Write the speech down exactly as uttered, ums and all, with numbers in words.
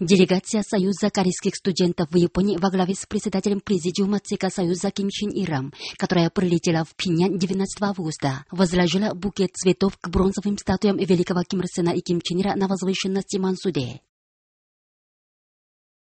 Делегация Союза корейских студентов в Японии во главе с председателем президиума ЦК Союза Ким Чин Иром, которая прилетела в Пхеньян девятнадцатого августа, возложила букет цветов к бронзовым статуям великого Ким Ир Сена и Ким Чен Ира на возвышенности Мансуде.